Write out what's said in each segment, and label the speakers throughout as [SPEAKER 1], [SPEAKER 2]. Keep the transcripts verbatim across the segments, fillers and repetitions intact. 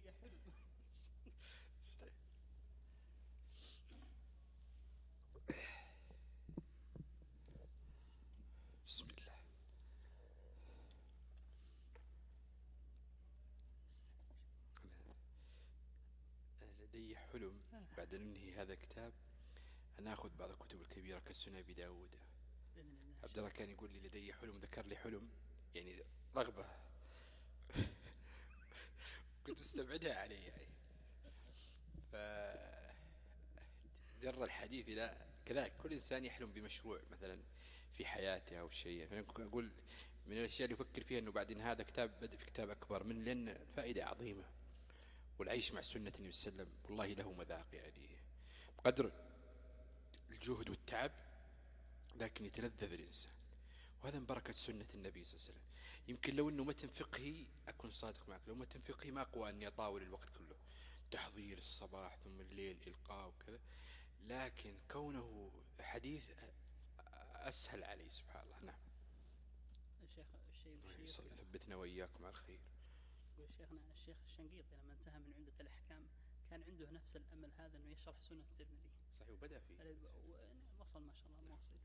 [SPEAKER 1] بسم الله. لدي حلم بعد أن ننهي هذا الكتاب أن أخذ بعض الكتب الكبيرة كالسنن أبي داود. عبد الله كان يقول لي لدي حلم، ذكر لي حلم يعني رغبة كنت استبعدها عليه يعني، فجر الحديث إلى كذلك كل إنسان يحلم بمشروع مثلا في حياته أو شيء. فأنا أقول من الأشياء اللي يفكر فيها أنه بعدين هذا كتاب بدأ في كتاب أكبر من، لأن فائدة عظيمة، والعيش مع سنة النبي صلى الله عليه وسلم والله له مذاق يعني بقدر الجهد والتعب، لكن يتلذذ الإنسان، وهذا من بركة سنة النبي صلى الله عليه وسلم. يمكن لو أنه متن فقهي أكون صادق معك، لو متن فقهي ما أقوى أني أطاول الوقت كله، تحضير الصباح ثم الليل إلقاء وكذا، لكن كونه حديث أسهل علي سبحان الله. نعم.
[SPEAKER 2] الشيخ
[SPEAKER 1] الشيء ثبتنا وإياكم على الخير.
[SPEAKER 2] شيخنا الشيخ الشنقيطي لما انتهى من عمدة الأحكام كان عنده نفس الأمل هذا أنه يشرح سنة الترمذي.
[SPEAKER 1] صحيح، وبدأ فيه
[SPEAKER 2] وصل ما شاء الله مواصل.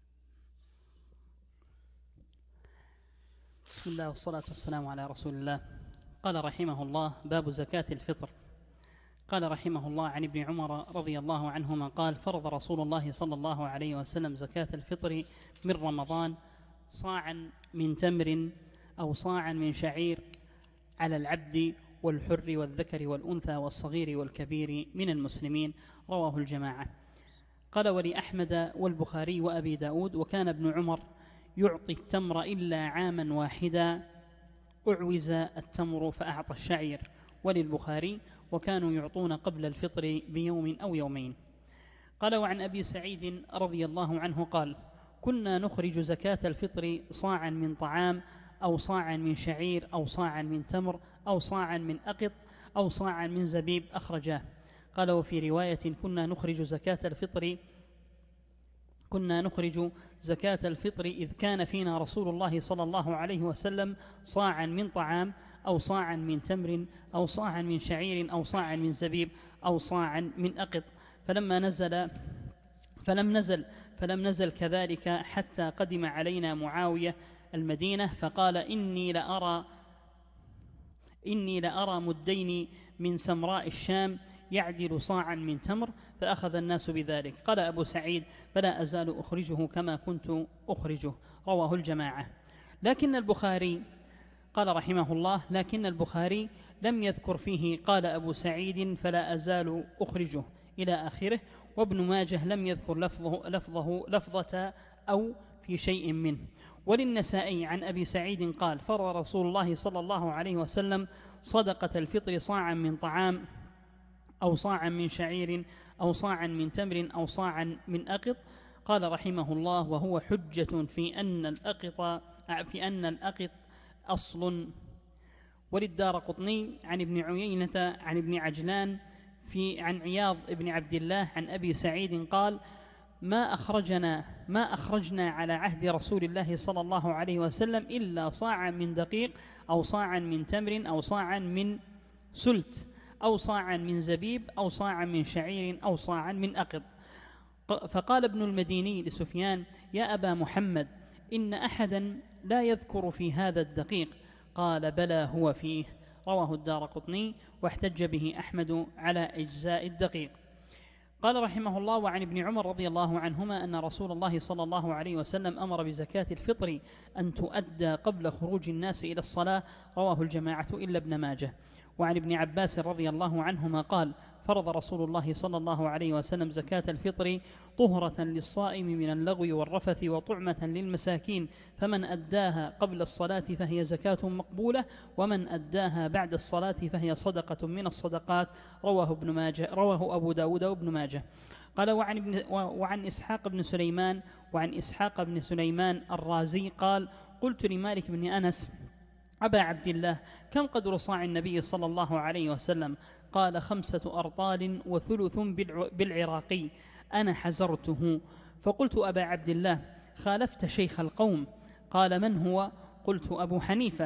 [SPEAKER 2] بسم الله والصلاة والسلام على رسول الله. قال رحمه الله: باب زكاة الفطر. قال رحمه الله: عن ابن عمر رضي الله عنهما قال: فرض رسول الله صلى الله عليه وسلم زكاة الفطر من رمضان صاعا من تمر أو صاعا من شعير على العبد والحر والذكر والأنثى والصغير والكبير من المسلمين. رواه الجماعة. قال: ولأحمد والبخاري وأبي داود: وكان ابن عمر يعطي التمر إلا عاما واحدا أعوز التمر فأعطى الشعير. وللبخاري: وكانوا يعطون قبل الفطر بيوم أو يومين. قال: وعن أبي سعيد رضي الله عنه قال: كنا نخرج زكاة الفطر صاعا من طعام أو صاعا من شعير أو صاعا من تمر أو صاعا من أقط أو صاعا من زبيب أخرجاه. قال: وفي رواية: كنا نخرج زكاة الفطر كنا نخرج زكاة الفطر إذ كان فينا رسول الله صلى الله عليه وسلم صاعا من طعام أو صاعا من تمر أو صاعا من شعير أو صاعا من زبيب أو صاعا من أقط. فلما نزل فلم نزل فلم نزل كذلك حتى قدم علينا معاوية المدينة فقال: إني لأرى إني لأرى مدين من سمراء الشام يعدل صاعا من تمر، فأخذ الناس بذلك. قال أبو سعيد: فلا أزال أخرجه كما كنت أخرجه. رواه الجماعة. لكن البخاري قال رحمه الله: لكن البخاري لم يذكر فيه قال أبو سعيد فلا أزال أخرجه إلى آخره. وابن ماجه لم يذكر لفظه, لفظه لفظة أو في شيء منه. وللنسائي عن أبي سعيد قال: فرض رسول الله صلى الله عليه وسلم صدقة الفطر صاعا من طعام أو صاعا من شعير أو صاعا من تمر أو صاعا من أقط. قال رحمه الله: وهو حجة في أن الأقط في أن الأقط أصل. وللدارقطني عن ابن عيينة عن ابن عجلان في عن عياض ابن عبد الله عن أبي سعيد قال: ما أخرجنا ما أخرجنا على عهد رسول الله صلى الله عليه وسلم إلا صاعا من دقيق أو صاعا من تمر أو صاعا من سلت أو صاعا من زبيب أو صاعا من شعير أو صاعا من أقط. فقال ابن المديني لسفيان: يا أبا محمد، إن أحدا لا يذكر في هذا الدقيق. قال: بلى هو فيه. رواه الدارقطني واحتج به أحمد على إجزاء الدقيق. قال رحمه الله: وعن ابن عمر رضي الله عنهما أن رسول الله صلى الله عليه وسلم أمر بزكاة الفطر أن تؤدى قبل خروج الناس إلى الصلاة. رواه الجماعة إلا ابن ماجه. وعن ابن عباس رضي الله عنهما قال: فرض رسول الله صلى الله عليه وسلم زكاة الفطر طهرة للصائم من اللغو والرفث وطعمة للمساكين، فمن أداها قبل الصلاة فهي زكاة مقبولة، ومن أداها بعد الصلاة فهي صدقة من الصدقات. رواه ابن ماجه رواه أبو داود وابن ماجه. قال: وعن, ابن وعن إسحاق بن سليمان وعن إسحاق بن سليمان الرازي قال: قلت لمالك بن أنس: أبا عبد الله، كم قدر صاع النبي صلى الله عليه وسلم؟ قال: خمسة أرطال وثلث بالعراقي. أنا حزرته. فقلت: أبا عبد الله، خالفت شيخ القوم. قال: من هو؟ قلت: أبو حنيفة.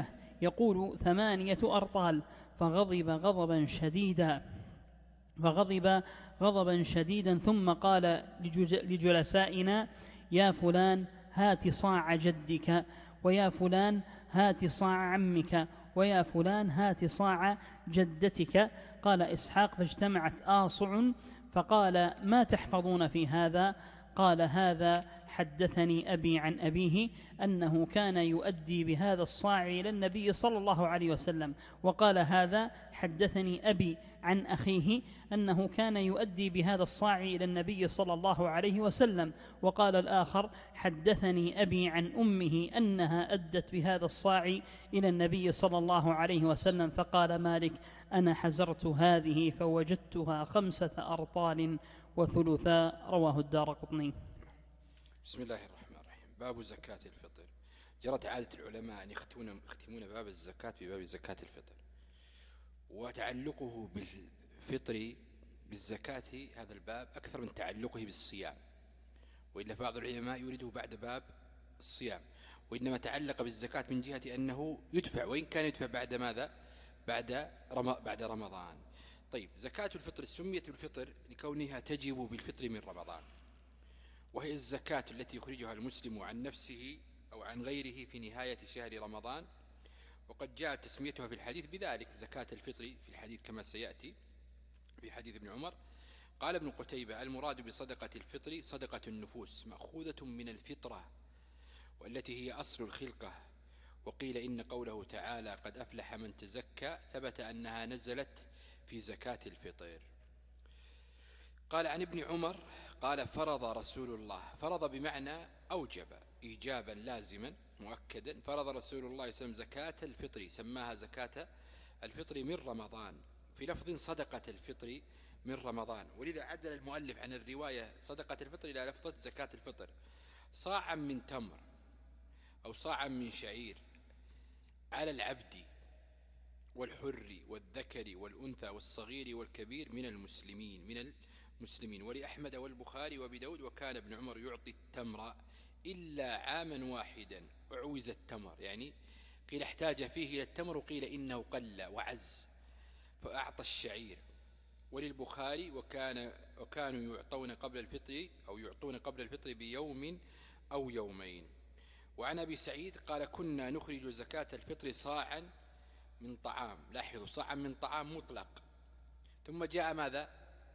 [SPEAKER 2] يقول ثمانية أرطال، فغضب غضبا شديدا فغضب غضبا شديدا ثم قال لجلسائنا: يا فلان هات صاع جدك، ويا فلان هات صاع عمك، ويا فلان هات صاع جدتك. قال إسحاق: فاجتمعت آصع فقال: ما تحفظون في هذا؟ قال: هذا حدثني أبي عن أبيه أنه كان يؤدي بهذا الصاع إلى النبي صلى الله عليه وسلم. وقال: هذا حدثني أبي عن أخيه أنه كان يؤدي بهذا الصاع إلى النبي صلى الله عليه وسلم. وقال الآخر: حدثني أبي عن أمه أنها أدت بهذا الصاع إلى النبي صلى الله عليه وسلم. فقال مالك: أنا حزرت هذه فوجدتها خمسة أرطال وثلثا. رواه الدارقطني.
[SPEAKER 1] بسم الله الرحمن الرحيم. باب زكاة الفطر. جرت عادة العلماء أن يختمون يختمون باب الزكاة بباب زكاة الفطر، وتعلقه بالفطر بالزكاة هذا الباب أكثر من تعلقه بالصيام، وإلا بعض العلماء يريده بعد باب الصيام، وإنما تعلق بالزكاة من جهة أنه يدفع، وإن كان يدفع بعد ماذا؟ بعد بعد رمضان. طيب، زكاة الفطر سميت بالفطر لكونها تجب بالفطر من رمضان، وهي الزكاة التي يخرجها المسلم عن نفسه أو عن غيره في نهاية شهر رمضان. وقد جاء تسميتها في الحديث بذلك زكاة الفطر في الحديث كما سيأتي في حديث ابن عمر. قال ابن قتيبة: المراد بصدقة الفطر صدقة النفوس مأخوذة من الفطرة، والتي هي أصل الخلقة. وقيل إن قوله تعالى: قد أفلح من تزكى، ثبت أنها نزلت في زكاة الفطر. قال عن ابن عمر قال: فرض رسول الله، فرض بمعنى أوجب إيجابا لازما مؤكدا، فرض رسول الله صلى الله عليه وسلم زكاة الفطر، سماها زكاة الفطر من رمضان، في لفظ صدقة الفطر من رمضان. ولذا عدل المؤلف عن الرواية صدقة الفطر إلى لفظة زكاة الفطر: صاعا من تمر أو صاعا من شعير على العبد والحر والذكر والأنثى والصغير والكبير من المسلمين من المسلمين ولأحمد والبخاري وبداود. وكان ابن عمر يعطي التمر إلا عاما واحدا أعوز التمر، يعني قيل احتاج فيه إلى التمر، وقيل إنه قل وعز فأعطى الشعير. وللبخاري: وكان وكانوا يعطون قبل الفطر أو يعطون قبل الفطر بيوم أو يومين. وعن أبي سعيد قال: كنا نخرج زكاة الفطر صاعا من طعام. لاحظوا، صاعا من طعام مطلق، ثم جاء ماذا؟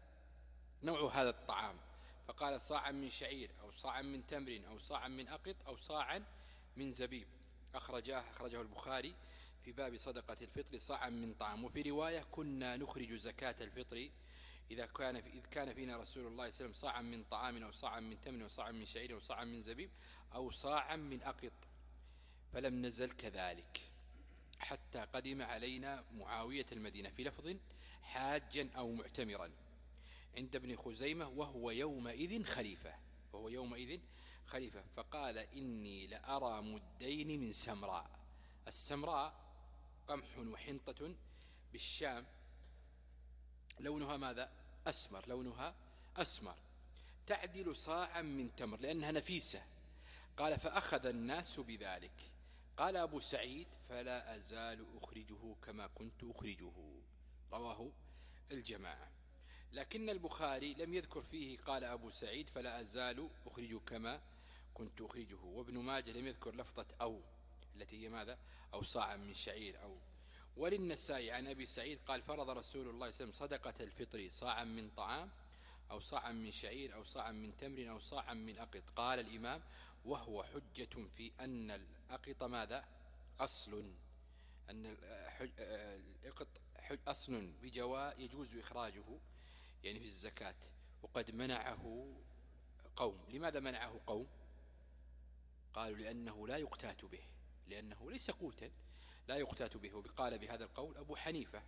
[SPEAKER 1] نوع هذا الطعام، فقال: صاعا من شعير أو صاعا من تمر أو صاعا من أقط أو صاعا من زبيب. أخرجاه أخرجه البخاري في باب صدقة الفطر صاعا من طعام. وفي رواية: كنا نخرج زكاة الفطر إذا كان في إذ كان فينا رسول الله صلى الله عليه وسلم صاعا من طعام أو صاعا من تمر أو صاعا من شعير أو صاعا من زبيب أو صاعا من أقط، فلم نزل كذلك حتى قدم علينا معاوية المدينة، في لفظ: حاجا أو معتمرا، عند ابن خزيمة، وهو يومئذ خليفة وهو يومئذ خليفة فقال: إني لأرى مدين من سمراء. السمراء قمح وحنطة بالشام، لونها ماذا؟ أسمر، لونها أسمر، تعدل صاعا من تمر لأنها نفيسة. قال: فأخذ الناس بذلك. قال أبو سعيد: فلا أزال أخرجه كما كنت أخرجه. رواه الجماعة. لكن البخاري لم يذكر فيه قال أبو سعيد فلا أزال أخرجه كما كنت أخرجه. وابن ماجه لم يذكر لفظة أو، التي هي ماذا؟ أو صاعا من شعير أو. وللنسائي عن أبي سعيد قال: فرض رسول الله صلى الله عليه وسلم صدقة الفطر صاعا من طعام أو صاعا من شعير أو صاعا من تمر أو صاعا من أقط. قال الإمام: وهو حجة في أن الأقط ماذا؟ أصل، أن الأقط أصل بجواء يجوز إخراجه يعني في الزكاة، وقد منعه قوم. لماذا منعه قوم؟ قالوا: لأنه لا يقتات به، لأنه ليس قوتا لا يقتات به. وقال بهذا القول أبو حنيفة،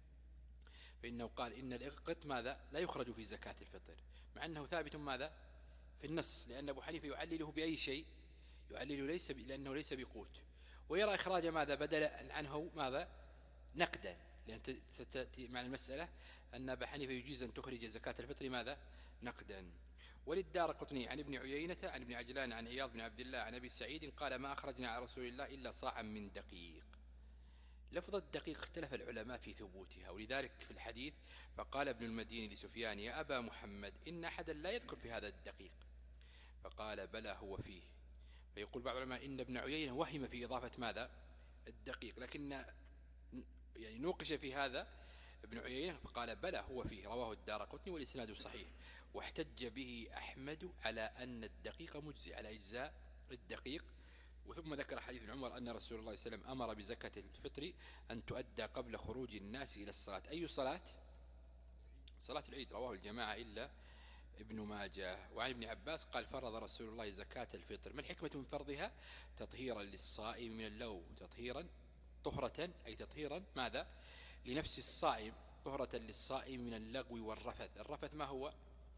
[SPEAKER 1] فإنه قال: إن الإقط ماذا؟ لا يخرج في زكاة الفطر، مع أنه ثابت ماذا؟ في النص، لأن أبو حنيفة يعلله بأي شيء؟ يعلله ليس ب... لأنه ليس بقوت، ويرى إخراج ماذا بدل عنه ماذا؟ نقدا، لأن ستأتي مع المسألة أن أبا حنيفة يجيز أن تخرج زكاة الفطر ماذا؟ نقدا. وللدارقطني عن ابن عيينة عن ابن عجلان عن عياض بن عبد الله عن أبي سعيد قال: ما أخرجنا على رسول الله إلا صاعا من دقيق. لفظ الدقيق اختلف العلماء في ثبوتها، ولذلك في الحديث فقال ابن المديني لسفيان: يا أبا محمد إن أحدا لا يذكر في هذا الدقيق، فقال: بلى هو فيه. فيقول بعض العلماء إن ابن عيينة وهم في إضافة ماذا؟ الدقيق، لكن يعني نوقش في هذا ابن عيينة فقال: بلى هو فيه، رواه الدارقطني والإسناد صحيح. واحتج به أحمد على أن الدقيق مجزي، على إجزاء الدقيق. وثم ذكر حديث ابن عمر أن رسول الله صلى الله عليه وسلم أمر بزكاة الفطر أن تؤدى قبل خروج الناس إلى الصلاة. أي صلاة؟ صلاة العيد، رواه الجماعة إلا ابن ماجه. وعن ابن عباس قال: فرض رسول الله زكاة الفطر. ما الحكمة من فرضها؟ تطهيرا للصائم من اللغو، تطهيرا طهرة أي تطهيرا ماذا؟ لنفس الصائم، طهرة للصائم من اللغو والرفث. الرفث ما هو؟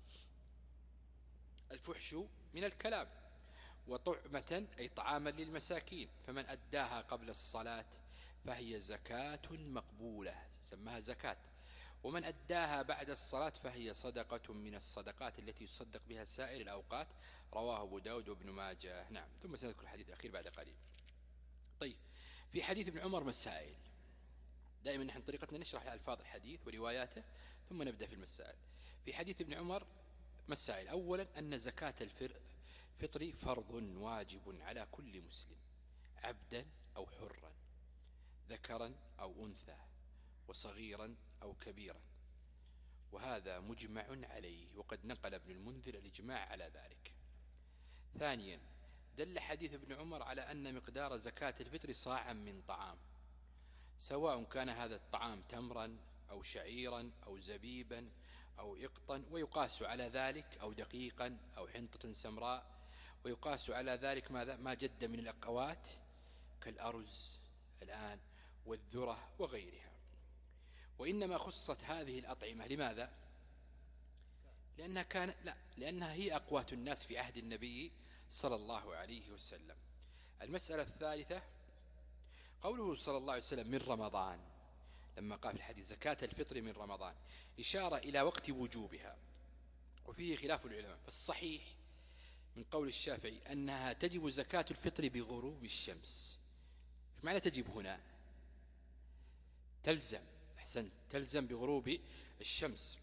[SPEAKER 1] الفحش من الكلام. وطعمة أي طعاما للمساكين، فمن أداها قبل الصلاة فهي زكاة مقبولة، سماها زكاة. ومن أداها بعد الصلاة فهي صدقة من الصدقات التي يصدق بها سائر الأوقات، رواه أبو داود وابن ماجه. نعم. ثم سنذكر الحديث الأخير بعد قليل. طيب، في حديث ابن عمر مسائل. دائما نحن طريقتنا نشرح ألفاظ الحديث ورواياته ثم نبدأ في المسائل. في حديث ابن عمر مسائل. أولا أن زكاة الفطر فرض واجب على كل مسلم، عبدا أو حرا، ذكرا أو أنثى، وصغيرا أو كبيرا، وهذا مجمع عليه، وقد نقل ابن المنذر الإجماع على ذلك. ثانيا دل حديث ابن عمر على أن مقدار زكاة الفطر صاعا من طعام، سواء كان هذا الطعام تمرا أو شعيرا أو زبيبا أو إقطا، ويقاس على ذلك، أو دقيقا أو حنطة سمراء، ويقاس على ذلك ماذا؟ ما جد من الأقوات كالأرز الآن والذرة وغيرها. وإنما خصت هذه الأطعمة لماذا؟ لأنها كان لا لأنها هي أقوات الناس في عهد النبي صلى الله عليه وسلم. المسألة الثالثة قوله صلى الله عليه وسلم من رمضان، لما قال في الحديث زكاة الفطر من رمضان، إشارة إلى وقت وجوبها، وفيه خلاف العلماء. فالصحيح من قول الشافعي أنها تجب زكاة الفطر بغروب الشمس. معنى تجب هنا؟ تلزم، أحسن، تلزم بغروب الشمس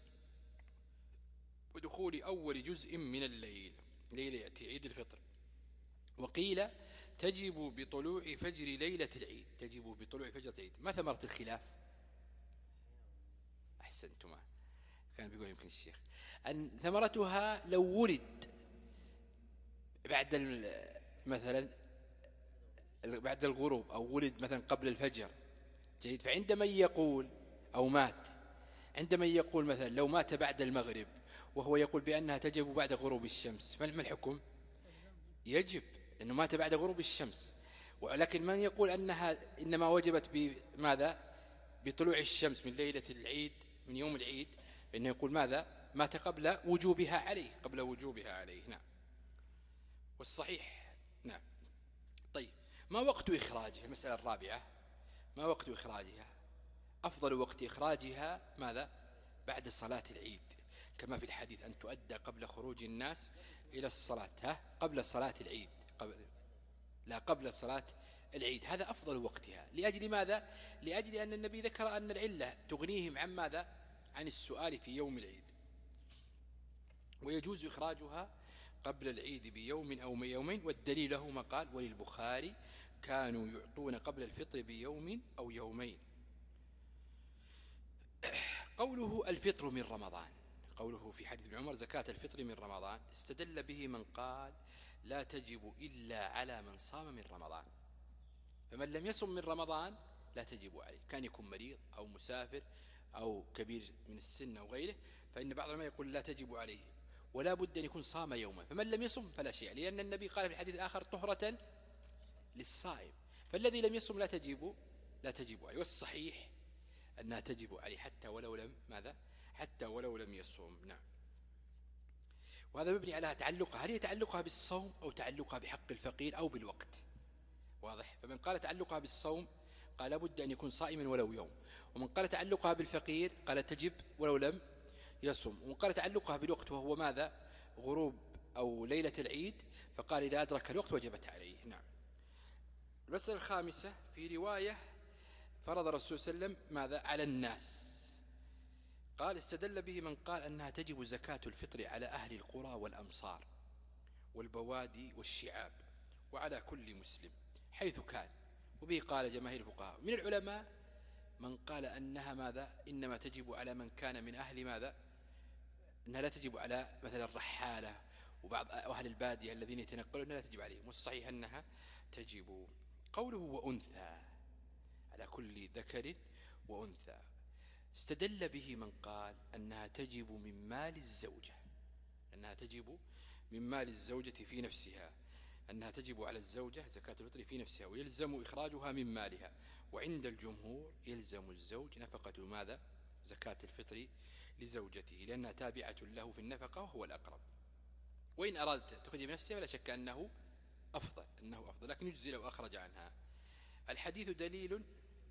[SPEAKER 1] ودخول أول جزء من الليل، ليلة يأتي عيد الفطر. وقيل تجب بطلوع فجر ليلة العيد، تجب بطلوع فجر العيد. ما ثمرة الخلاف؟ أحسنتما، كان بيقول يمكن الشيخ أن ثمرتها لو ولد بعد مثلا بعد الغروب، أو ولد مثلا قبل الفجر، جيد، فعندما يقول أو مات، عندما يقول مثلا لو مات بعد المغرب وهو يقول بأنها تجب بعد غروب الشمس، فما الحكم؟ يجب، لأنه مات بعد غروب الشمس. ولكن من يقول أنها إنما وجبت بماذا؟ بطلوع الشمس من ليلة العيد، من يوم العيد، فإنه يقول ماذا؟ مات قبل وجوبها عليه، قبل وجوبها عليه. نعم. والصحيح نعم. طيب، ما وقت إخراجها؟ المسألة الرابعة، ما وقت إخراجها؟ أفضل وقت إخراجها ماذا؟ بعد صلاة العيد، كما في الحديث أن تؤدى قبل خروج الناس إلى الصلاة. ها؟ قبل صلاة العيد، قبل لا قبل صلاة العيد، هذا أفضل وقتها. لأجل ماذا؟ لأجل أن النبي ذكر أن العلة تغنيهم عن ماذا؟ عن السؤال في يوم العيد. ويجوز إخراجها قبل العيد بيوم أو يومين، والدليل له ما قال وللبخاري كانوا يعطون قبل الفطر بيوم أو يومين. قوله الفطر من رمضان، قوله في حديث ابن عمر زكاة الفطر من رمضان، استدل به من قال لا تجب إلا على من صام من رمضان، فمن لم يصم من رمضان لا تجب عليه، كان يكون مريض أو مسافر أو كبير من السن أو غيره، فإن بعض العلماء يقول لا تجب عليه، ولا بد أن يكون صام يوما. فمن لم يصم فلا شيء، لأن النبي قال في الحديث الآخر طهرة للصائم، فالذي لم يصم لا تجب لا تجب عليه. والصحيح أنها تجب عليه حتى ولو لم ماذا؟ حتى ولو لم يصوم. نعم. وهذا مبني على تعلقها، هل هي تعلقها بالصوم أو تعلقها بحق الفقير أو بالوقت؟ واضح. فمن قال تعلقها بالصوم قال لابد أن يكون صائما ولو يوم، ومن قال تعلقها بالفقير قال تجب ولو لم يصوم، ومن قال تعلقها بالوقت وهو ماذا؟ غروب أو ليلة العيد، فقال إذا أدرك الوقت وجبت عليه. نعم. المسألة الخامسة في رواية فرض الرسول صلى الله عليه وسلم ماذا على الناس. قال استدل به من قال أنها تجب زكاة الفطر على أهل القرى والأمصار والبوادي والشعاب وعلى كل مسلم حيث كان. وبه قال جماهير الفقهاء. من العلماء من قال أنها ماذا إنما تجب على من كان من أهل ماذا أنها لا تجب على مثلا الرحالة وبعض أهل البادية الذين يتنقلون لا تجب عليهم، والصحيح أنها تجب. قوله وأنثى على كل ذكر وأنثى استدل به من قال أنها تجب من مال الزوجة، أنها تجب من مال الزوجة في نفسها، أنها تجب على الزوجة زكاة الفطر في نفسها ويلزم إخراجها من مالها. وعند الجمهور يلزم الزوج نفقة ماذا زكاة الفطر لزوجته لأنها تابعة له في النفقة وهو الأقرب. وإن أراد تخرج بنفسها فلا شك أنه أفضل أنه أفضل لكن يجزي لو أخرج عنها. الحديث دليل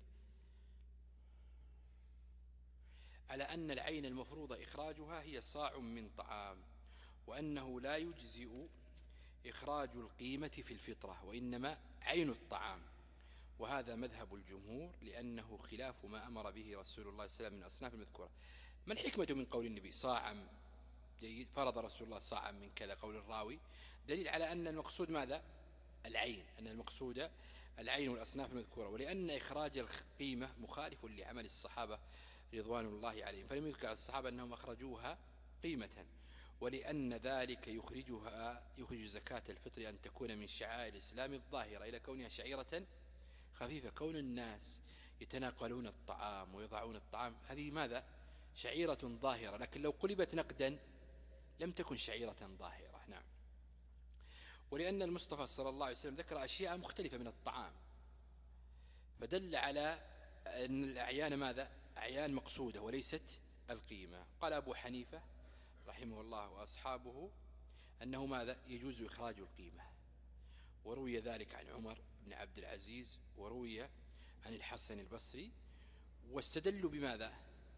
[SPEAKER 1] على أن العين المفروض إخراجها هي صاع من طعام، وأنه لا يجزئ إخراج القيمة في الفطرة وإنما عين الطعام. وهذا مذهب الجمهور لأنه خلاف ما أمر به رسول الله صلى الله عليه وسلم من أصناف المذكورة. ما الحكمة من قول النبي صاعا جيد فرض رسول الله صاعا من كذا قول الراوي دليل على أن المقصود ماذا العين، أن المقصود العين والأصناف المذكورة، ولأن إخراج القيمة مخالف لعمل الصحابة رضوان الله عليهم، فلم يذكر الصحابة أنهم أخرجوها قيمة، ولأن ذلك يخرجها يخرج زكاة الفطر أن تكون من شعائر الإسلام الظاهرة إلى كونها شعيرة خفيفة. كون الناس يتناقلون الطعام ويضعون الطعام هذه ماذا شعيرة ظاهرة، لكن لو قلبت نقدا لم تكن شعيرة ظاهرة. نعم. ولأن المصطفى صلى الله عليه وسلم ذكر أشياء مختلفة من الطعام فدل على أن الأعيان ماذا أعيان مقصودة وليست القيمة. قال أبو حنيفة رحمه الله وأصحابه أنه ماذا يجوز إخراج القيمة، وروي ذلك عن عمر بن عبد العزيز وروي عن الحسن البصري، واستدلوا بماذا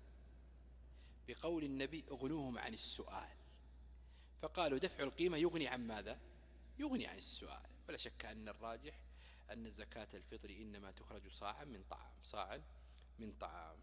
[SPEAKER 1] بقول النبي اغنوهم عن السؤال، فقالوا دفع القيمة يغني عن ماذا يغني عن السؤال. ولا شك أن الراجح أن زكاة الفطر إنما تخرج صاعا من طعام صاعا من طعام.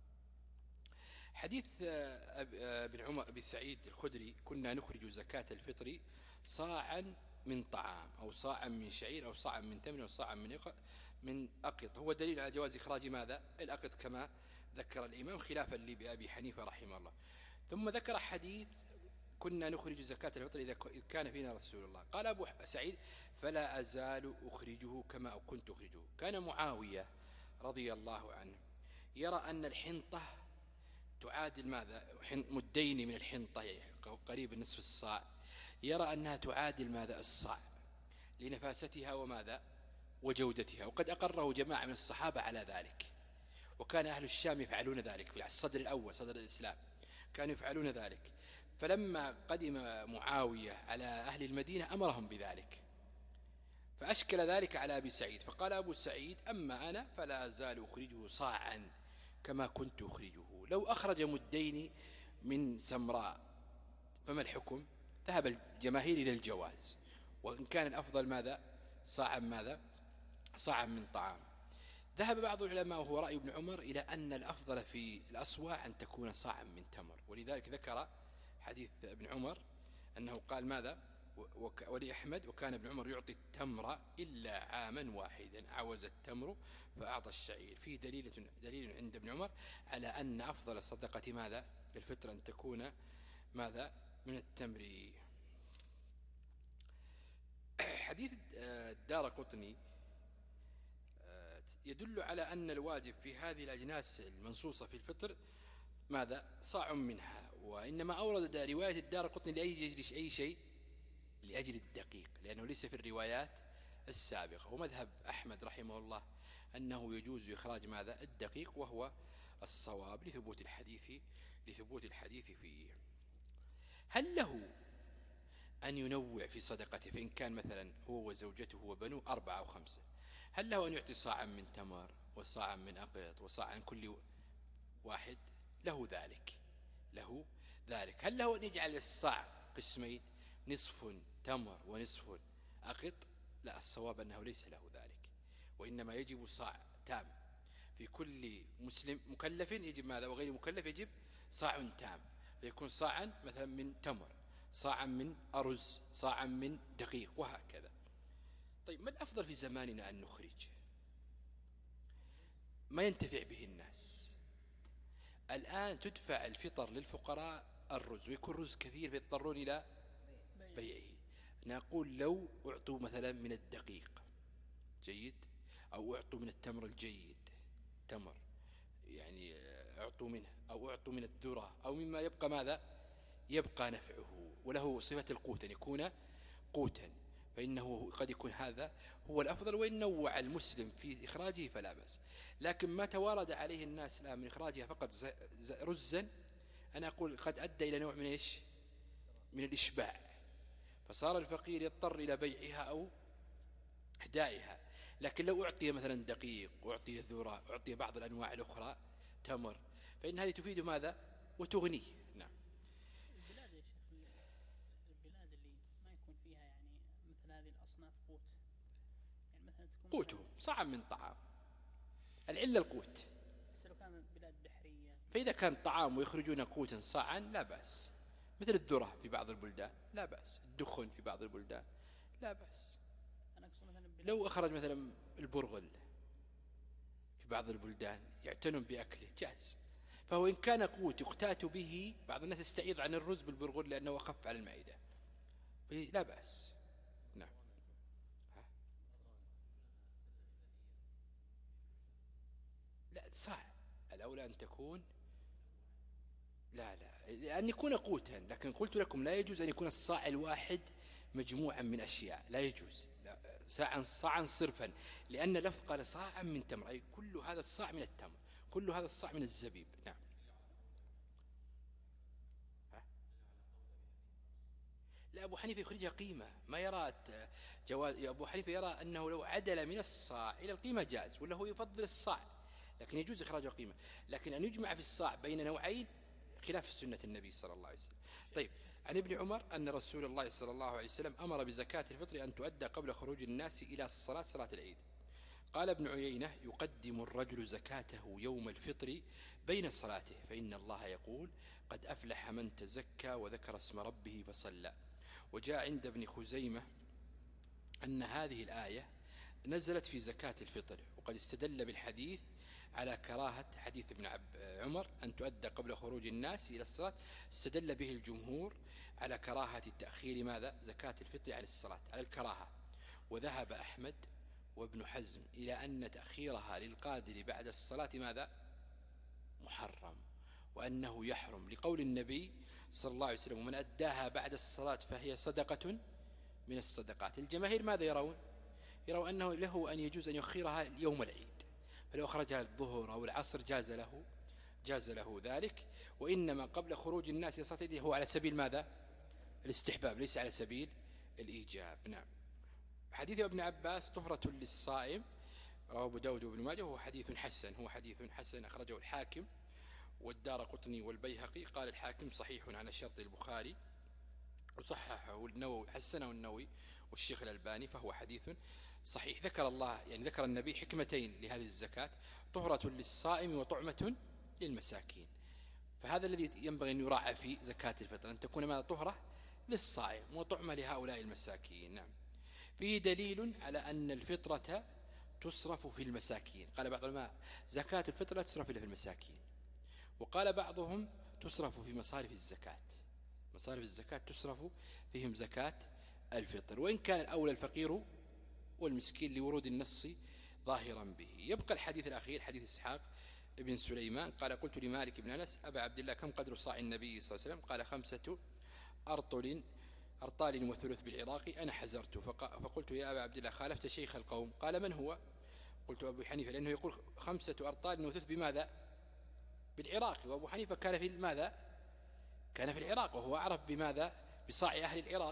[SPEAKER 1] حديث ابن عمر أبي سعيد الخدري كنا نخرج زكاة الفطر صاعا من طعام أو صاعا من شعير أو صاعا من تمر أو صاعا من من أقط، هو دليل على جواز إخراج ماذا الأقط كما ذكر الإمام خلافا لأبي حنيفة رحمه الله. ثم ذكر حديث كنا نخرج زكاة الفطر إذا كان فينا رسول الله. قال أبو سعيد فلا أزال أخرجه كما كنت أخرجه. كان معاوية رضي الله عنه يرى أن الحنطة تعادل ماذا مدين من الحنطة قريب نصف الصاع، يرى أنها تعادل ماذا الصاع لنفاستها وماذا وجودتها، وقد أقره جماعة من الصحابة على ذلك، وكان أهل الشام يفعلون ذلك في الصدر الأول صدر الإسلام كانوا يفعلون ذلك. فلما قدم معاوية على أهل المدينة أمرهم بذلك فأشكل ذلك على أبي سعيد، فقال أبو سعيد أما أنا فلا أزال أخرجه صاعا كما كنت أخرجه. لو أخرج مدين من سمراء فما الحكم؟ ذهب الجماهير إلى الجواز، وإن كان الأفضل ماذا صاعا ماذا صاعا من طعام. ذهب بعض العلماء وهو رأي ابن عمر إلى أن الأفضل في الأصواع أن تكون صاعا من تمر، ولذلك ذكر حديث ابن عمر أنه قال ماذا ولأحمد وكان ابن عمر يعطي التمر إلا عاما واحدا عوز التمر فأعطى الشعير. فيه دليل, دليل عند ابن عمر على أن أفضل الصدقة ماذا الفطر أن تكون ماذا من التمر. حديث الدارقطني يدل على أن الواجب في هذه الأجناس المنصوصة في الفطر ماذا صاع منها، وإنما أورد رواية الدارقطني لأي أي شيء لأجل الدقيق لأنه ليس في الروايات السابقة. ومذهب أحمد رحمه الله أنه يجوز إخراج ماذا الدقيق وهو الصواب لثبوت الحديث لثبوت الحديث فيه. هل له أن ينوع في صدقته؟ فإن كان مثلا هو وزوجته وبنوه أربعة أو خمسة هل له أن يعطي صاعا من تمر وصاعا من أقط وصاعا كل واحد؟ له ذلك له ذلك. هل له أن يجعل الصاع قسمين نصف تمر ونصف أقط؟ لا، الصواب أنه ليس له ذلك، وإنما يجب صاع تام. في كل مسلم مكلف يجب ماذا، وغير مكلف يجب صاع تام، فيكون صاعا مثلا من تمر، صاعا من أرز، صاعا من دقيق، وهكذا. طيب ما الأفضل في زماننا أن نخرج ما ينتفع به الناس؟ الآن تدفع الفطر للفقراء الرز، ويكون رز كثير فيضطرون إلى بيعه. نقول لو أعطوا مثلا من الدقيق جيد، أو أعطوا من التمر الجيد، تمر يعني أعطوا منه، أو أعطوا من الذرة، أو مما يبقى ماذا، يبقى نفعه وله صفة القوت، أن يكون قوتا، فإنه قد يكون هذا هو الأفضل. وإن نوع المسلم في إخراجه فلا بأس. لكن ما توارد عليه الناس الآن من إخراجها فقط رزا، أنا أقول قد أدى إلى نوع من إيش، من الإشباع، فصار الفقير يضطر إلى بيعها أو إهدائها. لكن لو أعطي مثلا دقيق، أعطي ذرة، أعطي بعض الأنواع الأخرى تمر، فإن هذه تفيد ماذا وتغنيه. نعم.
[SPEAKER 2] البلاد يا شيخ، البلاد اللي ما يكون فيها يعني مثل هذه الأصناف قوت، يعني مثلا تكون
[SPEAKER 1] قوتهم صعب من طعام، العلة القوت.
[SPEAKER 2] لو كان بلاد بحرية،
[SPEAKER 1] فإذا كان طعام ويخرجون قوتا صاعا لا بأس، مثل الذرة في بعض البلدان لا بأس، الدخن في بعض البلدان لا بأس.
[SPEAKER 2] أنا أقصد مثلا
[SPEAKER 1] لو أخرج مثلا البرغل في بعض البلدان يعتنون بأكله جاز، فهو إن كان قوت يقتات به، بعض الناس يستعيض عن الرز بالبرغل لأنه أخف على المعدة، لا بأس. نعم. لا صح، الأولى أن تكون لا لا أن يكون قوتا، لكن قلت لكم لا يجوز أن يكون الصاع الواحد مجموعا من أشياء، لا يجوز، لا صاعا صاعا صرفا، لأن لفظ قال صاعا من تمر، أي كل هذا الصاع من التمر، كل هذا الصاع من الزبيب. نعم. ها؟ لا، أبو حنيفة يخرجها قيمة، ما يرى جواز. أبو حنيفة يرى أنه لو عدل من الصاع إلى القيمة جاز، ولا هو يفضل الصاع، لكن يجوز إخراجه قيمة. لكن أن يجمع في الصاع بين نوعين خلاف سنة النبي صلى الله عليه وسلم. طيب، عن ابن عمر أن رسول الله صلى الله عليه وسلم أمر بزكاة الفطر أن تؤدى قبل خروج الناس إلى الصلاة، صلاة العيد. قال ابن عيينة: يقدم الرجل زكاته يوم الفطر بين صلاته، فإن الله يقول: قد أفلح من تزكى وذكر اسم ربه فصلى. وجاء عند ابن خزيمة أن هذه الآية نزلت في زكاة الفطر، وقد استدل بالحديث على كراهة حديث ابن عمر أن تؤدى قبل خروج الناس إلى الصلاة، استدل به الجمهور على كراهة تأخير ماذا، زكاة الفطر على الصلاة، على الكراهة. وذهب أحمد وابن حزم إلى أن تأخيرها للقادر بعد الصلاة ماذا، محرم، وأنه يحرم لقول النبي صلى الله عليه وسلم: ومن أداها بعد الصلاة فهي صدقة من الصدقات. الجماهير ماذا يرون؟ يرون أنه له أن يجوز أن يؤخرها يوم العيد، فلو أخرجها الظهر أو العصر جاز له جاز له ذلك. وإنما قبل خروج الناس إلى صلاة العيد هو على سبيل ماذا، الاستحباب، ليس على سبيل الإيجاب. نعم. حديث ابن عباس: طهرة للصائم، رواه أبو داود وابن ماجه، وهو حديث حسن، هو حديث حسن أخرجه الحاكم والدارقطني والبيهقي. قال الحاكم: صحيح على شرط البخاري، وصححه النووي، حسنه النووي والشيخ الألباني، فهو حديث صحيح. ذكر الله يعني ذكر النبي حكمتين لهذه الزكاة: طهرة للصائم وطعمة للمساكين. فهذا الذي ينبغي أن يراعى في زكاة الفطر، أن تكون ماذا، طهرة للصائم وطعمة لهؤلاء المساكين. نعم. فيه دليل على أن الفطرة تصرف في المساكين. قال بعض العلماء: زكاة الفطر لا تصرف إلا في المساكين. وقال بعضهم: تصرف في مصارف الزكاة، مصارف الزكاة تصرف فيهم زكاة الفطر، وإن كان الأولى الفقير والمسكين لورود النص ظاهرا به. يبقى الحديث الأخير، حديث إسحاق ابن سليمان قال: قلت لمالك بن أنس: أبا عبد الله، كم قدر صاع النبي صلى الله عليه وسلم؟ قال: خمسة أرطل أرطال وثلث بالعراق. أنا حزرت فقلت: يا أبا عبد الله، خالفت شيخ القوم. قال: من هو؟ قلت: أبو حنيفة، لأنه يقول خمسة أرطال وثلث بماذا، بالعراق، وأبو حنيفة كان في ماذا، كان في العراق، وهو أعرف بماذا، بصاع أهل العراق.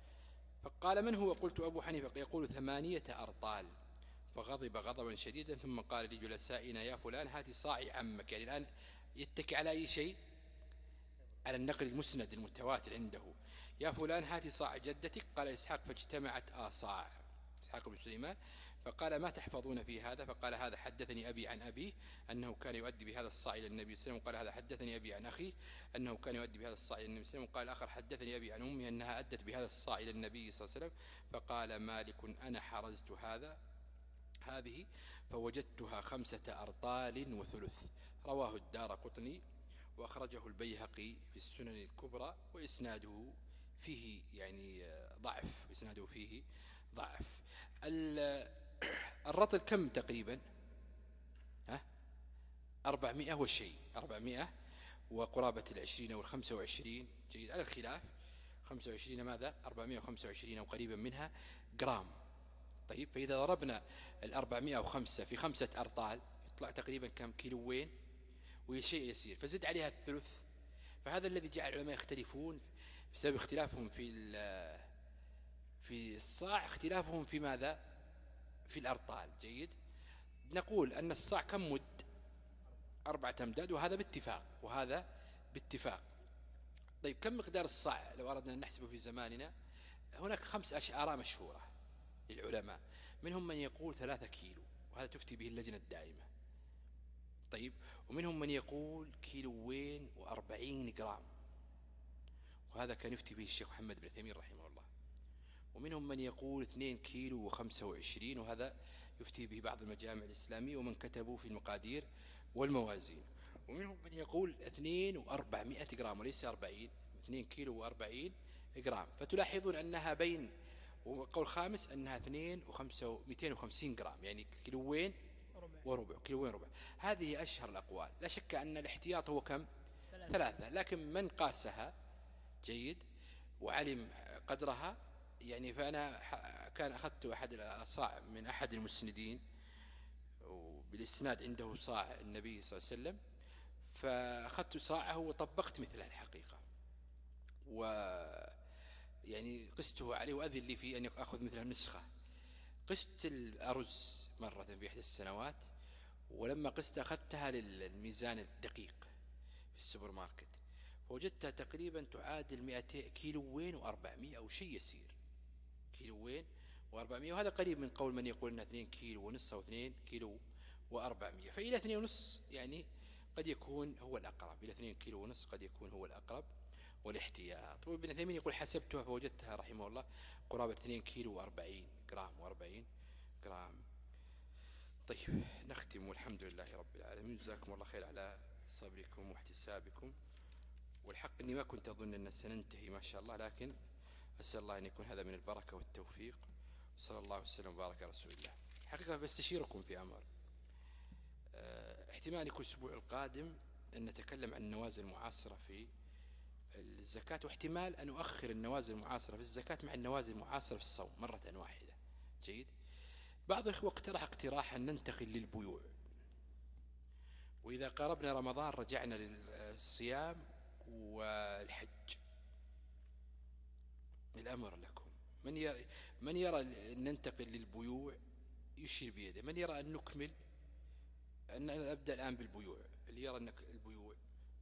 [SPEAKER 1] فقال: من هو؟ قلت: أبو حنيفة. يقول: ثمانية أرطال. فغضب غضبا شديدا، ثم قال لجلسائنا: يا فلان، هات صاع عمك. يعني الآن يتكي على أي شيء، على النقل المسند المتواتر عنده: يا فلان، هات صاع جدتك. قال إسحاق: فاجتمعت آصاع، إسحاق بن سليمان، فقال ما تحفظون في هذا؟ فقال هذا حدثني أبي عن أبيه أنه كان يؤدي بهذا الصاع إلى النبي صلى الله عليه وسلم. وقال هذا حدثني أبي عن أخيه أنه كان يؤدي بهذا الصاع إلى النبي صلى الله عليه وسلم. وقال الآخر حدثني أبي عن أمي أنها أدت بهذا الصاع إلى النبي صلى الله عليه وسلم. فقال مالك أنا حرزت هذا هذه فوجدتها خمسة أرطال وثلث. رواه الدارقطني وأخرجه البيهقي في السنن الكبرى وإسناده فيه يعني ضعف إسناده فيه ضعف. الرطل كم تقريبا؟ ها أربعمائة والشيء، أربعمائة وقرابة العشرين والخمسة وعشرين، جيد، على الخلاف. خمسة وعشرين ماذا؟ أربعمائة وخمسة وعشرين أو قريبا منها جرام. طيب، فإذا ضربنا الأربعمائة وخمسة في خمسة أرطال يطلع تقريبا كم؟ كيلوين وشيء يسير، فزد عليها الثلث. فهذا الذي جعل العلماء يختلفون بسبب اختلافهم في في الصاع، اختلافهم في ماذا؟ في الأرطال. جيد، نقول أن الصاع كم مد؟ أربعة أمداد، وهذا باتفاق وهذا باتفاق. طيب، كم مقدار الصاع لو أردنا أن نحسبه في زماننا؟ هناك خمس آراء مشهورة للعلماء، منهم من يقول ثلاثة كيلو، وهذا تفتي به اللجنة الدائمة. طيب، ومنهم من يقول كيلوين وأربعين جرام، وهذا كان يفتي به الشيخ محمد بن عثيمين رحمه الله. ومنهم من يقول اثنين كيلو وخمسة وعشرين، وهذا يفتي به بعض المجامع الإسلامية ومن كتبوا في المقادير والموازين. ومنهم من يقول اثنين وأربعمائة جرام وليس أربعين، اثنين كيلو وأربعين جرام. فتلاحظون أنها بين، وقول خامس أنها اثنين وخمسة مئتين وخمسين جرام، يعني كيلوين وربع، كيلوين ربع. هذه أشهر الأقوال. لا شك أن الاحتياط هو كم؟ ثلاثة, ثلاثة. لكن من قاسها جيد وعلم قدرها، يعني فأنا كان أخذت أحد الصاع من أحد المسندين وبالإسناد عنده صاع النبي صلى الله عليه وسلم، فأخذت صاعه وطبقت مثلها الحقيقة، و يعني قسته عليه وأذن لي في أن أخذ مثل النسخة. قست الأرز مرة في إحدى السنوات، ولما قست أخذتها للميزان الدقيق في السوبر ماركت، فوجدتها تقريبا تعادل مئتين كيلوين وأربعمائة أو شيء يسير، كيلوين وأربعمائة. وهذا قريب من قول من يقول أنها اثنين كيلو ونص أو اثنين كيلو وأربعمائة. فإلى اثنين ونص يعني قد يكون هو الأقرب، إلى اثنين كيلو ونص قد يكون هو الأقرب والاحتياط. وابن عثيمين يقول حسبتها فوجدتها رحمه الله قرابة اثنين كيلو وأربعين جرام وأربعين جرام. طيب، نختم والحمد لله رب العالمين. جزاكم الله خير على صبركم واحتسابكم. والحق أني ما كنت أظن أن سننتهي ما شاء الله، لكن أسأل الله أن يكون هذا من البركة والتوفيق. صلى الله وسلم وبارك على رسول الله. حقيقة بستشيركم في أمر، اه احتمال يكون الأسبوع القادم أن نتكلم عن النوازل المعاصرة في الزكاة، واحتمال أن أؤخر النوازل المعاصرة في الزكاة مع النوازل المعاصرة في الصوم مرة واحدة. جيد. بعض الإخوة اقترح اقتراحا ننتقل للبيوع، وإذا قربنا رمضان رجعنا للصيام والحج. الأمر لكم. من يرى من يرى أن ننتقل للبيوع يشير بيده، من يرى أن نكمل، أن أبدأ الآن بالبيوع، اللي يرى أن البيوع.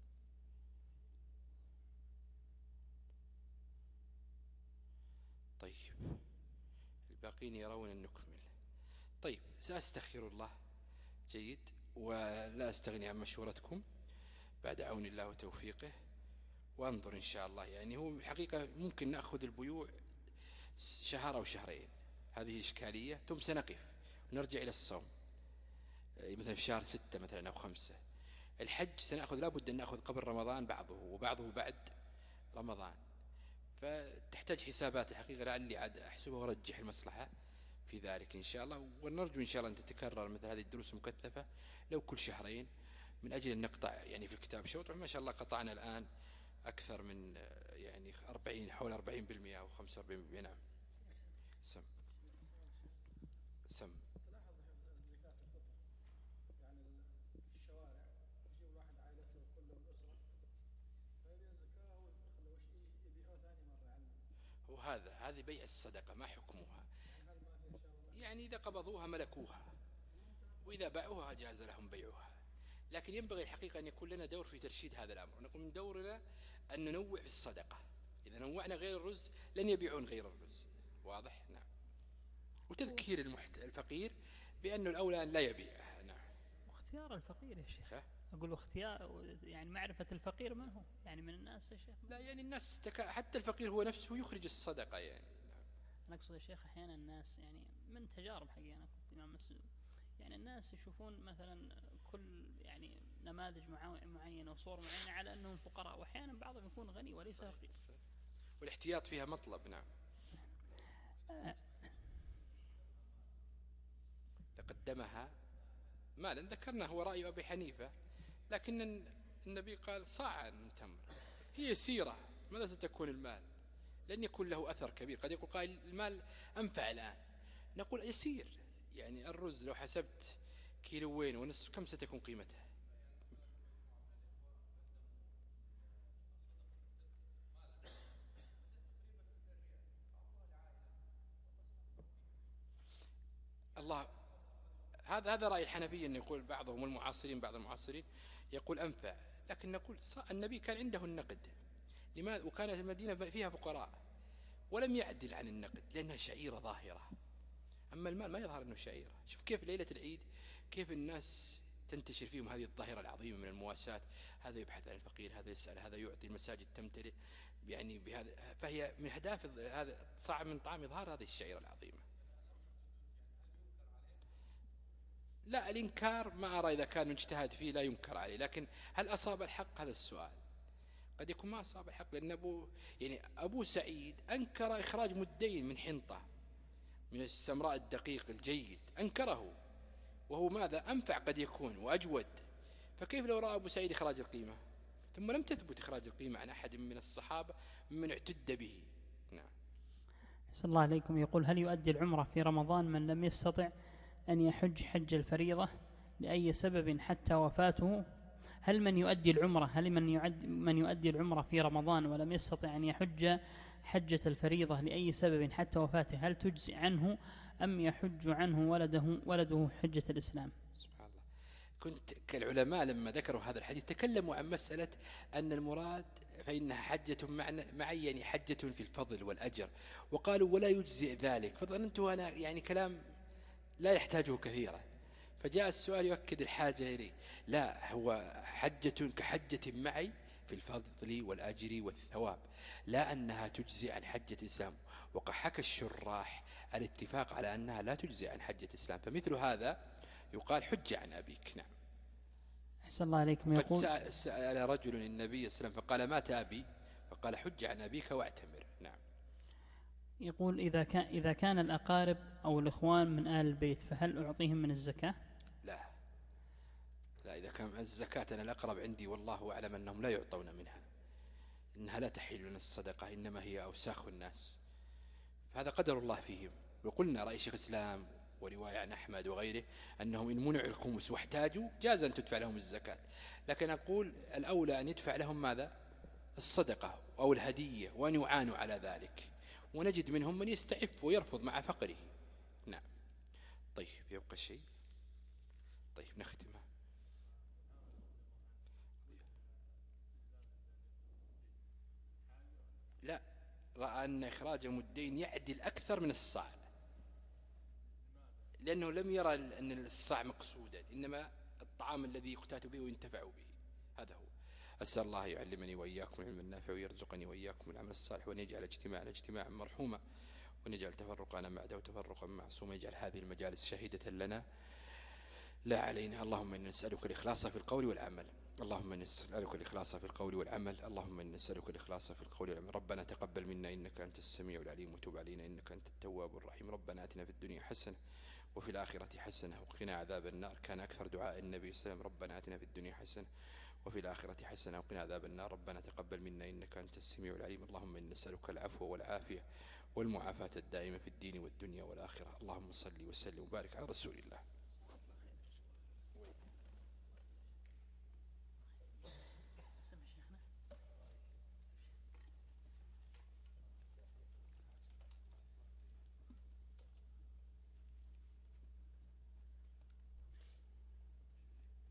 [SPEAKER 1] طيب، الباقين يرون أن نكمل. طيب، سأستخير الله. جيد، ولا أستغني عن مشورتكم بعد عون الله وتوفيقه، وانظر إن شاء الله. يعني هو الحقيقة ممكن نأخذ البيوع شهر أو شهرين، هذه إشكالية، ثم سنقف ونرجع إلى الصوم مثلا في شهر ستة مثلا أو خمسة. الحج سنأخذ لابد أن نأخذ قبل رمضان بعضه، وبعضه بعد رمضان، فتحتاج حسابات الحقيقة، لعلي عاد أحسبها وأرجح المصلحة في ذلك إن شاء الله. ونرجو إن شاء الله أن تتكرر مثل هذه الدروس المكثفة لو كل شهرين، من أجل أن نقطع يعني في الكتاب شوط. ما شاء الله قطعنا الآن أكثر من يعني أربعين حول أربعين بالمئة أو خمسة وأربعين بالمئة. نعم. سم سم وهذا هذه بيع الصدقة، ما حكمها؟ يعني إذا قبضوها ملكوها، وإذا باعوها جاز لهم بيعها. لكن ينبغي الحقيقة أن يكون لنا دور في ترشيد هذا الأمر. نقول من دورنا أن ننوع في الصدقة. إذا نوعنا غير الرز لن يبيعون غير الرز. واضح؟ نعم. وتذكير المحت... الفقير بأنه الأولى أن لا يبيعها. نعم.
[SPEAKER 2] واختيار الفقير يا شيخ.
[SPEAKER 1] ها؟
[SPEAKER 2] أقول اختيار يعني معرفة الفقير من هو يعني من الناس يا شيخ.
[SPEAKER 1] لا يعني الناس تك... حتى الفقير هو نفسه يخرج الصدقة يعني. نعم.
[SPEAKER 2] أنا أقصد يا شيخ أحيانا الناس يعني من تجارب حقي أنا كنت إمام مسجد يعني الناس يشوفون مثلا كل يعني نماذج معينة وصور معينة على أنهم فقراء، وأحيانا بعضهم يكون غني وليس فقير.
[SPEAKER 1] والاحتياط فيها مطلب. نعم. تقدمها مالا ذكرنا هو رأي أبي حنيفة، لكن النبي قال صاعا من تمر، هي يسيرة، ماذا ستكون المال؟ لن يكون له أثر كبير. قد يقول قائل المال أنفع الآن، نقول يسير، يعني الرز لو حسبت كيلوين ونصف كم ستكون قيمتها؟ الله، هذا هذا رأي الحنفية، أن يقول بعضهم المعاصرين بعض المعاصرين يقول أنفع، لكن نقول النبي كان عنده النقد، لماذا؟ وكانت المدينة فيها فقراء ولم يعدل عن النقد لأنها شعيرة ظاهرة، أما المال ما يظهر أنه شعيرة. شوف كيف ليلة العيد كيف الناس تنتشر فيهم هذه الظاهرة العظيمة من المواساة، هذا يبحث عن الفقير، هذا يسأل، هذا يعطي، المساجد تمتلئ يعني بهذا، فهي من أهداف هذا صاع من طعام إظهار هذه الشعيرة العظيمة. لا الإنكار ما أرى، إذا كان اجتهاد فيه لا ينكر عليه، لكن هل أصاب الحق؟ هذا السؤال. قد يكون ما أصاب الحق، لأن أبو يعني أبو سعيد أنكر إخراج مدين من حنطة من السمراء الدقيق الجيد، أنكره، وهو ماذا؟ أنفع قد يكون وأجود، فكيف لو رأى أبو سعيد إخراج القيمة؟ ثم لم تثبت إخراج القيمة عن أحد من الصحابة من اعتد به. نعم.
[SPEAKER 2] صلى الله عليكم. يقول هل يؤدي العمرة في رمضان من لم يستطع أن يحج حج الفريضة لأي سبب حتى وفاته؟ هل من يؤدي العمرة هل من يؤدي من يؤدي العمرة في رمضان ولم يستطع أن يحج حجة الفريضة لأي سبب حتى وفاته، هل تجزئ عنه أم يحج عنه ولده ولده حجة الإسلام؟
[SPEAKER 1] سبحان الله. كنت كالعلماء لما ذكروا هذا الحديث تكلموا عن مسألة أن المراد فإنها حجة معي يعني حجة في الفضل والأجر، وقالوا ولا يجزئ ذلك، فظننت أنا يعني كلام لا يحتاجه كثيرا، فجاء السؤال يؤكد الحاجة إليه. لا، هو حجة كحجة معي في الفضل والأجر والثواب، لا أنها تجزي عن حجة الإسلام. وقد حكى الشراح الاتفاق على أنها لا تجزي عن حجة الإسلام، فمثل هذا يقال حج عن أبيك. نعم.
[SPEAKER 2] أحسن الله عليكم. يقول
[SPEAKER 1] قد سأل رجل النبي صلى الله عليه وسلم فقال مات أبي، فقال حج عن أبيك واعتمر. نعم.
[SPEAKER 2] يقول إذا كان إذا كان الأقارب أو الإخوان من آل البيت فهل أعطيهم من الزكاة؟
[SPEAKER 1] لا لا، إذا كان الزكاة أنا الأقرب عندي والله أعلم أنهم لا يعطون منها، إنها لا تحل لنا الصدقة، إنما هي أوساخ الناس، فهذا قدر الله فيهم. وقلنا رأي شيخ الإسلام ورواية عن أحمد وغيره أنهم إن منعوا الخمس واحتاجوا جاز أن تدفع لهم الزكاة، لكن أقول الأولى أن يدفع لهم ماذا؟ الصدقة أو الهدية، وأن يعانوا على ذلك، ونجد منهم من يستعف ويرفض مع فقره. نعم. طيب يبقى شيء؟ طيب نختمها. لا، رأى أن إخراج مدين يعدل أكثر من الصاع، لأنه لم يرى أن الصاع مقصودا، إنما الطعام الذي يقتات به وينتفع به، هذا هو. أسأل الله يعلمني وإياكم العلم النافع، ويرزقني وإياكم العمل الصالح، وأن يجعل اجتماعنا اجتماعا مرحوما، وأن يجعل تفرقنا بعده تفرقا معصوما، يجعل هذه المجالس شهيدة لنا لا علينا. اللهم إنا نسألك الإخلاص في القول والعمل، اللهم إنا نسألك الإخلاص في القول والعمل، اللهم إنا نسألك الإخلاص في القول والعمل. ربنا تقبل منا إنك أنت السميع العليم، وتب علينا إنك أنت التواب الرحيم. ربنا آتنا في الدنيا حسنة وفي الآخرة حسنة وقنا عذاب النار. كان أكثر دعاء النبي صلى الله عليه وسلم ربنا آتنا في الدنيا حسنة وفي الآخرة حسنة وقنا عذاب النار. ربنا تقبل منا إنك أنت السميع العليم. اللهم إنا نسألك العفو والعافية والمعافاة الدائمة في الدين والدنيا والآخرة. اللهم صل وسلم وبارك على رسول الله.